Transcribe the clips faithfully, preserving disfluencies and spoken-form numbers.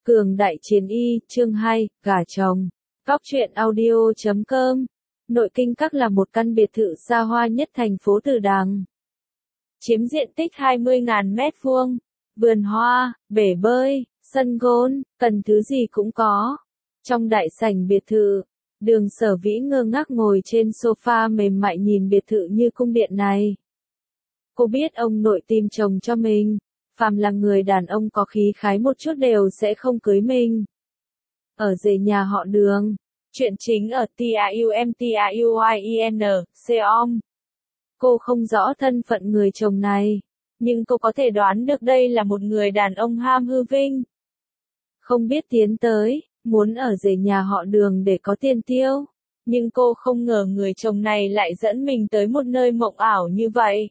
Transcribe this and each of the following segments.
Cường đại chiến y, chương hai, gả chồng. Góc truyện audio chấm com. Nội Kinh Các là một căn biệt thự xa hoa nhất thành phố Từ Đằng. Chiếm diện tích hai mươi nghìn mét vuông, vườn hoa, bể bơi, sân golf, cần thứ gì cũng có. Trong đại sảnh biệt thự, Đường Sở Vĩ ngơ ngác ngồi trên sofa mềm mại nhìn biệt thự như cung điện này. Cô biết ông nội tìm chồng cho mình. Phàm là người đàn ông có khí khái một chút đều sẽ không cưới mình. Ở rể nhà họ Đường. Chuyện chính ở TAUMTAUIEN, Seom. Cô không rõ thân phận người chồng này, nhưng cô có thể đoán được đây là một người đàn ông ham hư vinh. Không biết tiến tới, muốn ở rể nhà họ Đường để có tiền tiêu. Nhưng cô không ngờ người chồng này lại dẫn mình tới một nơi mộng ảo như vậy.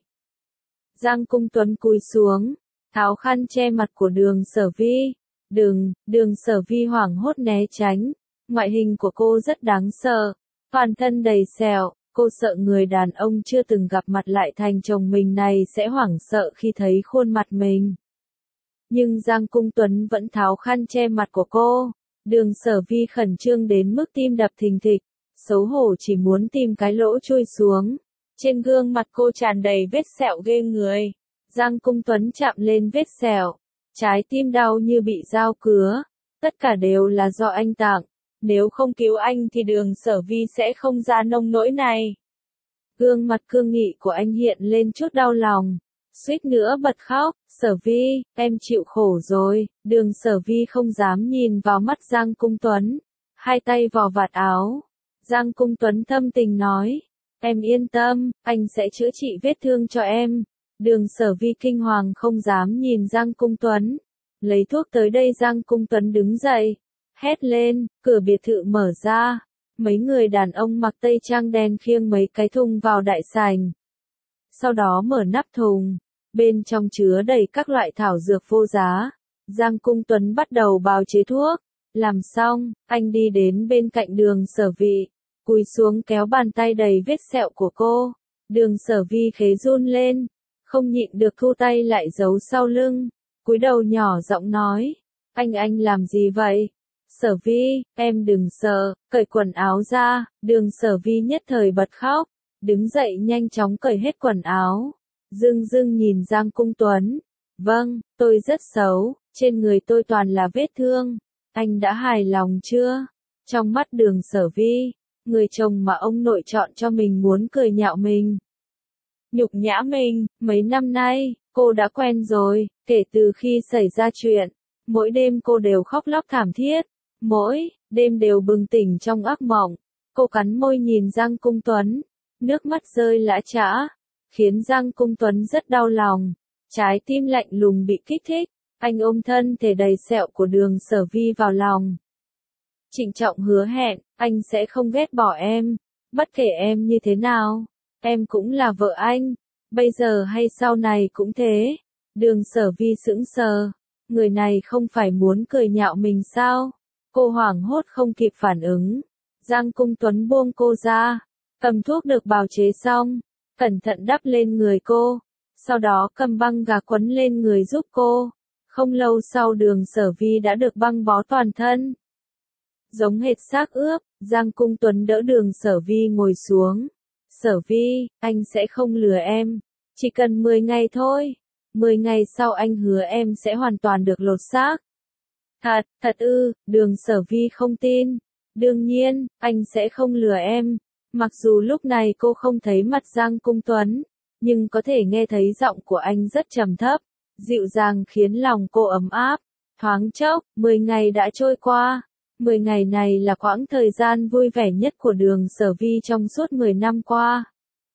Giang Cung Tuấn cúi xuống, tháo khăn che mặt của Đường Sở Vi. Đừng, Đường Sở Vi hoảng hốt né tránh. Ngoại hình của cô rất đáng sợ. Toàn thân đầy sẹo, cô sợ người đàn ông chưa từng gặp mặt lại thành chồng mình này sẽ hoảng sợ khi thấy khuôn mặt mình. Nhưng Giang Cung Tuấn vẫn tháo khăn che mặt của cô. Đường Sở Vi khẩn trương đến mức tim đập thình thịch, xấu hổ chỉ muốn tìm cái lỗ chui xuống. Trên gương mặt cô tràn đầy vết sẹo ghê người. Giang Cung Tuấn chạm lên vết sẹo, trái tim đau như bị dao cứa. Tất cả đều là do anh tặng, nếu không cứu anh thì Đường Sở Vi sẽ không ra nông nỗi này. Gương mặt cương nghị của anh hiện lên chút đau lòng, suýt nữa bật khóc. Sở Vi, em chịu khổ rồi. Đường Sở Vi không dám nhìn vào mắt Giang Cung Tuấn, hai tay vò vạt áo. Giang Cung Tuấn thâm tình nói, em yên tâm, anh sẽ chữa trị vết thương cho em. Đường Sở Vi kinh hoàng không dám nhìn Giang Cung Tuấn. Lấy thuốc tới đây. Giang Cung Tuấn đứng dậy, hét lên, cửa biệt thự mở ra. Mấy người đàn ông mặc tây trang đen khiêng mấy cái thùng vào đại sảnh. Sau đó mở nắp thùng, bên trong chứa đầy các loại thảo dược vô giá. Giang Cung Tuấn bắt đầu bào chế thuốc. Làm xong, anh đi đến bên cạnh Đường Sở Vi, cúi xuống kéo bàn tay đầy vết sẹo của cô. Đường Sở Vi khế run lên, không nhịn được thu tay lại giấu sau lưng, cúi đầu nhỏ giọng nói, anh anh làm gì vậy? Sở Vi, em đừng sợ, cởi quần áo ra. Đường Sở Vi nhất thời bật khóc, đứng dậy nhanh chóng cởi hết quần áo. Dưng dưng nhìn Giang Cung Tuấn, vâng, tôi rất xấu, trên người tôi toàn là vết thương, anh đã hài lòng chưa? Trong mắt Đường Sở Vi, người chồng mà ông nội chọn cho mình muốn cười nhạo mình, nhục nhã mình. Mấy năm nay, cô đã quen rồi. Kể từ khi xảy ra chuyện, mỗi đêm cô đều khóc lóc thảm thiết, mỗi đêm đều bừng tỉnh trong ác mộng. Cô cắn môi nhìn Giang Cung Tuấn, nước mắt rơi lã chã, khiến Giang Cung Tuấn rất đau lòng, trái tim lạnh lùng bị kích thích. Anh ôm thân thể đầy sẹo của Đường Sở Vi vào lòng, trịnh trọng hứa hẹn, anh sẽ không ghét bỏ em, bất kể em như thế nào, em cũng là vợ anh, bây giờ hay sau này cũng thế. Đường Sở Vi sững sờ, người này không phải muốn cười nhạo mình sao? Cô hoảng hốt không kịp phản ứng. Giang Cung Tuấn buông cô ra, cầm thuốc được bào chế xong, cẩn thận đắp lên người cô, sau đó cầm băng gạc quấn lên người giúp cô. Không lâu sau Đường Sở Vi đã được băng bó toàn thân, giống hệt xác ướp. Giang Cung Tuấn đỡ Đường Sở Vi ngồi xuống. Sở Vi, anh sẽ không lừa em, chỉ cần mười ngày thôi. mười ngày sau anh hứa em sẽ hoàn toàn được lột xác. Thật, thật ư? Đường Sở Vi không tin. Đương nhiên, anh sẽ không lừa em. Mặc dù lúc này cô không thấy mặt Giang Cung Tuấn, nhưng có thể nghe thấy giọng của anh rất trầm thấp, dịu dàng khiến lòng cô ấm áp. Thoáng chốc, mười ngày đã trôi qua. mười ngày này là quãng thời gian vui vẻ nhất của Đường Sở Vi trong suốt mười năm qua.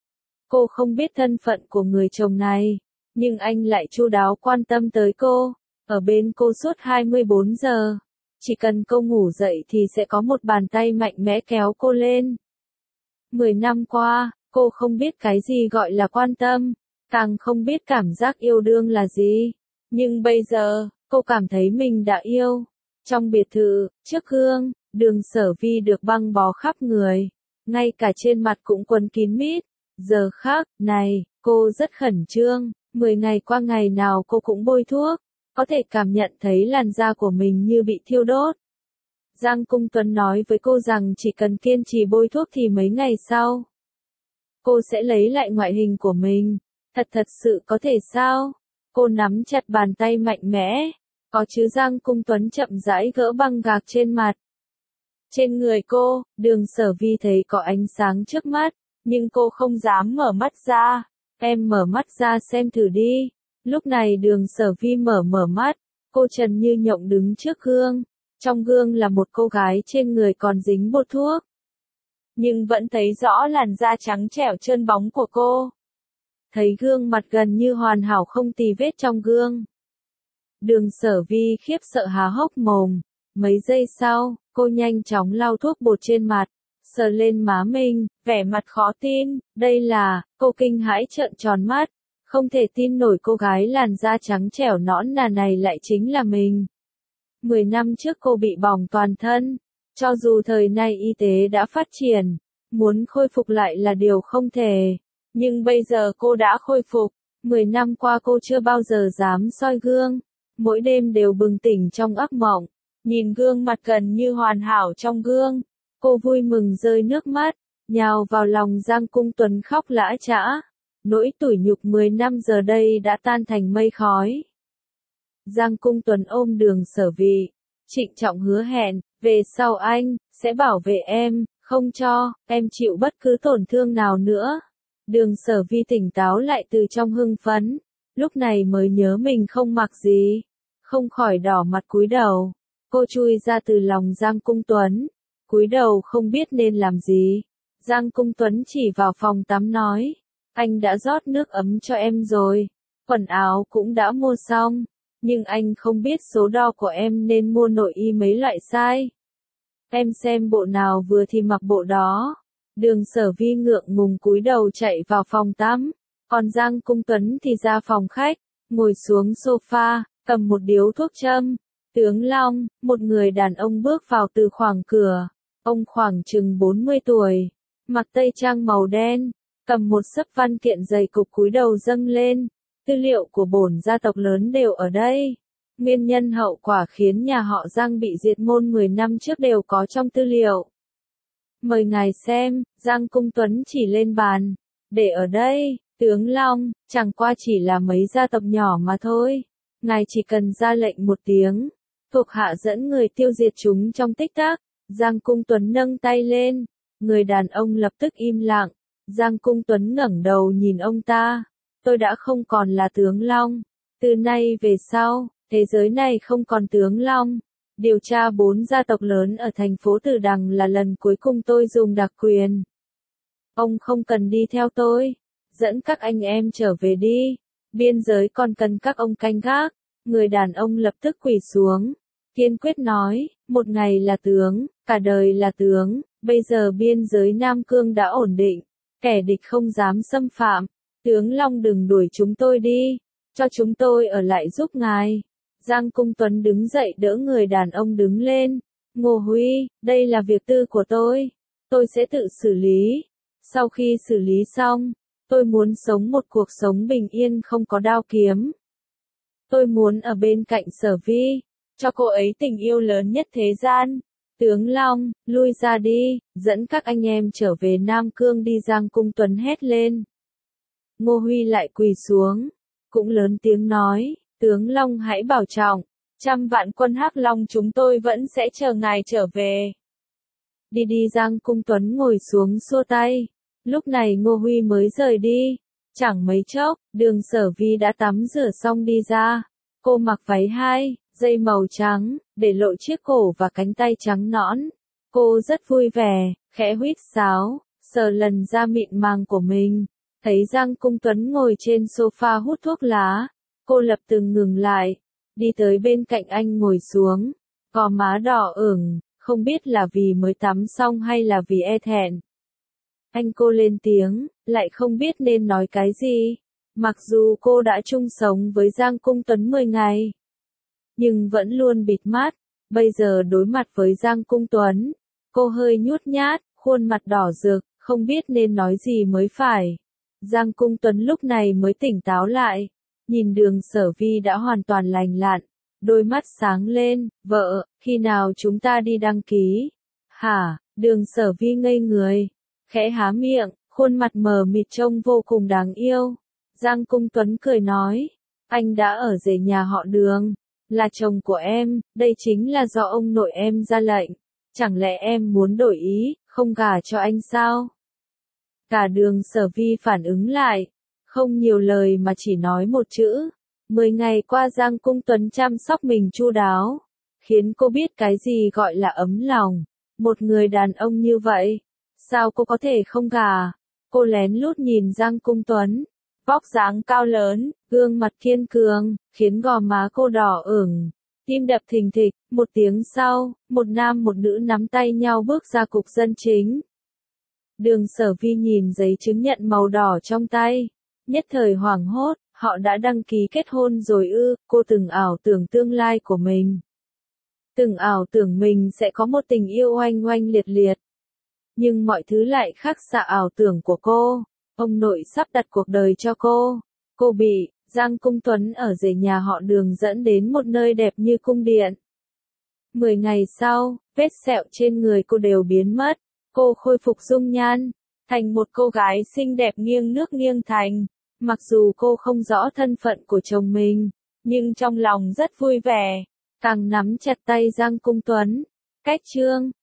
Cô không biết thân phận của người chồng này, nhưng anh lại chu đáo quan tâm tới cô, ở bên cô suốt hai mươi bốn giờ. Chỉ cần cô ngủ dậy thì sẽ có một bàn tay mạnh mẽ kéo cô lên. mười năm qua, cô không biết cái gì gọi là quan tâm, càng không biết cảm giác yêu đương là gì. Nhưng bây giờ, cô cảm thấy mình đã yêu. Trong biệt thự, trước gương, Đường Sở Vi được băng bó khắp người, ngay cả trên mặt cũng quấn kín mít. Giờ khắc này, cô rất khẩn trương. Mười ngày qua ngày nào cô cũng bôi thuốc, có thể cảm nhận thấy làn da của mình như bị thiêu đốt. Giang Cung Tuấn nói với cô rằng chỉ cần kiên trì bôi thuốc thì mấy ngày sau, cô sẽ lấy lại ngoại hình của mình. Thật thật sự có thể sao? Cô nắm chặt bàn tay mạnh mẽ. Có chứ, Giang Cung Tuấn chậm rãi gỡ băng gạc trên mặt. Trên người cô, Đường Sở Vi thấy có ánh sáng trước mắt, nhưng cô không dám mở mắt ra. Em mở mắt ra xem thử đi. Lúc này Đường Sở Vi mở mở mắt, cô trần như nhộng đứng trước gương. Trong gương là một cô gái trên người còn dính bột thuốc, nhưng vẫn thấy rõ làn da trắng trẻo trơn bóng của cô. Thấy gương mặt gần như hoàn hảo không tì vết trong gương, Đường Sở Vi khiếp sợ há hốc mồm. Mấy giây sau, cô nhanh chóng lau thuốc bột trên mặt, sờ lên má mình, vẻ mặt khó tin. Đây là, cô kinh hãi trợn tròn mắt, không thể tin nổi cô gái làn da trắng trẻo nõn nà này lại chính là mình. Mười năm trước cô bị bỏng toàn thân, cho dù thời nay y tế đã phát triển, muốn khôi phục lại là điều không thể. Nhưng bây giờ cô đã khôi phục. Mười năm qua cô chưa bao giờ dám soi gương, mỗi đêm đều bừng tỉnh trong ác mộng. Nhìn gương mặt gần như hoàn hảo trong gương, cô vui mừng rơi nước mắt, nhào vào lòng Giang Cung Tuấn khóc lã chã. Nỗi tủi nhục mười năm giờ đây đã tan thành mây khói. Giang Cung Tuấn ôm Đường Sở Vi, trịnh trọng hứa hẹn, về sau anh sẽ bảo vệ em, không cho em chịu bất cứ tổn thương nào nữa. Đường Sở Vi tỉnh táo lại từ trong hưng phấn, lúc này mới nhớ mình không mặc gì, không khỏi đỏ mặt cúi đầu. Cô chui ra từ lòng Giang Cung Tuấn, cúi đầu không biết nên làm gì. Giang Cung Tuấn chỉ vào phòng tắm nói, anh đã rót nước ấm cho em rồi, quần áo cũng đã mua xong, nhưng anh không biết số đo của em nên mua nội y mấy loại size. Em xem bộ nào vừa thì mặc bộ đó. Đường Sở Vi ngượng ngùng cúi đầu chạy vào phòng tắm, còn Giang Cung Tuấn thì ra phòng khách, ngồi xuống sofa, cầm một điếu thuốc châm. Tướng Long, một người đàn ông bước vào từ khoảng cửa. Ông khoảng chừng bốn mươi tuổi, mặc tây trang màu đen, cầm một xấp văn kiện dày cục cúi đầu dâng lên. Tư liệu của bổn gia tộc lớn đều ở đây. Nguyên nhân hậu quả khiến nhà họ Giang bị diệt môn mười năm trước đều có trong tư liệu. Mời ngài xem. Giang Cung Tuấn chỉ lên bàn. Để ở đây, Tướng Long, chẳng qua chỉ là mấy gia tộc nhỏ mà thôi. Ngài chỉ cần ra lệnh một tiếng, thuộc hạ dẫn người tiêu diệt chúng trong tích tắc. Giang Cung Tuấn nâng tay lên, người đàn ông lập tức im lặng. Giang Cung Tuấn ngẩng đầu nhìn ông ta. Tôi đã không còn là Tướng Long. Từ nay về sau, thế giới này không còn Tướng Long. Điều tra bốn gia tộc lớn ở thành phố Tử Đằng là lần cuối cùng tôi dùng đặc quyền. Ông không cần đi theo tôi. Dẫn các anh em trở về đi. Biên giới còn cần các ông canh gác. Người đàn ông lập tức quỳ xuống, kiên quyết nói, một ngày là tướng, cả đời là tướng. Bây giờ biên giới Nam Cương đã ổn định, kẻ địch không dám xâm phạm. Tướng Long đừng đuổi chúng tôi đi, cho chúng tôi ở lại giúp ngài. Giang Cung Tuấn đứng dậy đỡ người đàn ông đứng lên. Ngô Huy, đây là việc tư của tôi, tôi sẽ tự xử lý. Sau khi xử lý xong, tôi muốn sống một cuộc sống bình yên không có đao kiếm. Tôi muốn ở bên cạnh Sở Vi, cho cô ấy tình yêu lớn nhất thế gian. Tướng Long, lui ra đi, dẫn các anh em trở về Nam Cương đi. Giang Cung Tuấn hét lên. Ngô Huy lại quỳ xuống, cũng lớn tiếng nói, Tướng Long hãy bảo trọng, trăm vạn quân Hắc Long chúng tôi vẫn sẽ chờ ngài trở về. Đi đi. Giang Cung Tuấn ngồi xuống xua tay. Lúc này Ngô Huy mới rời đi. Chẳng mấy chốc, Đường Sở Vi đã tắm rửa xong đi ra. Cô mặc váy hai, dây màu trắng, để lộ chiếc cổ và cánh tay trắng nõn. Cô rất vui vẻ, khẽ huýt sáo, sờ lần da mịn màng của mình. Thấy Giang Cung Tuấn ngồi trên sofa hút thuốc lá, cô lập tức ngừng lại, đi tới bên cạnh anh ngồi xuống, gò má đỏ ửng, không biết là vì mới tắm xong hay là vì e thẹn. Anh cô lên tiếng, lại không biết nên nói cái gì. Mặc dù cô đã chung sống với Giang Cung Tuấn mười ngày, nhưng vẫn luôn bịt mắt. Bây giờ đối mặt với Giang Cung Tuấn, cô hơi nhút nhát, khuôn mặt đỏ rực, không biết nên nói gì mới phải. Giang Cung Tuấn lúc này mới tỉnh táo lại, nhìn Đường Sở Vi đã hoàn toàn lành lặn, đôi mắt sáng lên, vợ, khi nào chúng ta đi đăng ký? Hả, Đường Sở Vi ngây người, khẽ há miệng, khuôn mặt mờ mịt trông vô cùng đáng yêu. Giang Cung Tuấn cười nói, anh đã ở rể nhà họ Đường, là chồng của em, đây chính là do ông nội em ra lệnh. Chẳng lẽ em muốn đổi ý, không gả cho anh sao? Cả Đường Sở Vi phản ứng lại, không nhiều lời mà chỉ nói một chữ. Mười ngày qua Giang Cung Tuấn chăm sóc mình chu đáo, khiến cô biết cái gì gọi là ấm lòng. Một người đàn ông như vậy, sao cô có thể không gả? Cô lén lút nhìn Giang Cung Tuấn, vóc dáng cao lớn, gương mặt kiên cường, khiến gò má cô đỏ ửng, tim đập thình thịch. Một tiếng sau, một nam một nữ nắm tay nhau bước ra cục dân chính. Đường Sở Vi nhìn giấy chứng nhận màu đỏ trong tay, nhất thời hoảng hốt, họ đã đăng ký kết hôn rồi ư? Cô từng ảo tưởng tương lai của mình, từng ảo tưởng mình sẽ có một tình yêu oanh oanh liệt liệt. Nhưng mọi thứ lại khác xa ảo tưởng của cô. Ông nội sắp đặt cuộc đời cho cô. Cô bị Giang Cung Tuấn ở rể nhà họ Đường dẫn đến một nơi đẹp như cung điện. Mười ngày sau, vết sẹo trên người cô đều biến mất. Cô khôi phục dung nhan, thành một cô gái xinh đẹp nghiêng nước nghiêng thành. Mặc dù cô không rõ thân phận của chồng mình, nhưng trong lòng rất vui vẻ, càng nắm chặt tay Giang Cung Tuấn. Cách chương